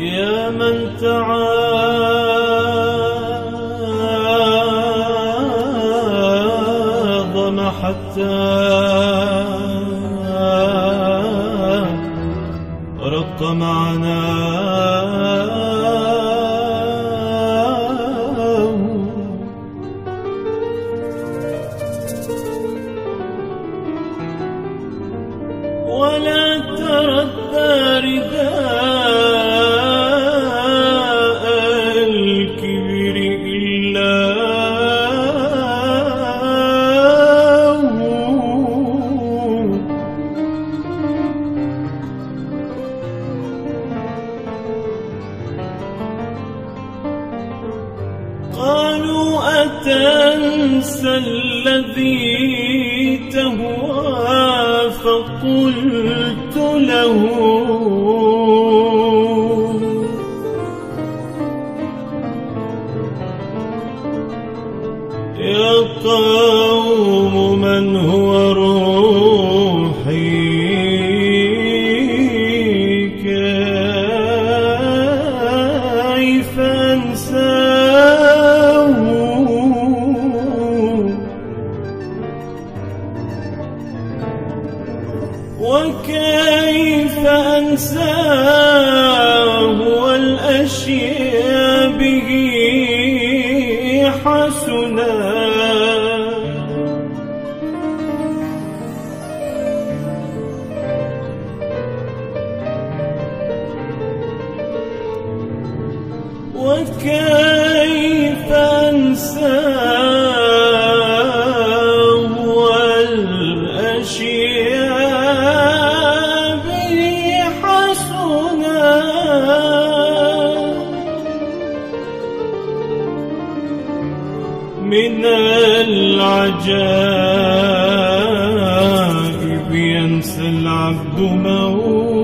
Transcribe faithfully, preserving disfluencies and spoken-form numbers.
يا من تعاظم حتى رق معناه، ولا تردى رداء الكبر إلا هو. قالوا أتنسى الذي تهوى، فقلت له يا قوم من هو روحي، كيف أنساه، وكيف أنساه والأشياء به حسنا. وكيف أنساه والأشياء به حسنا. من العجائب ينسى العبد موته،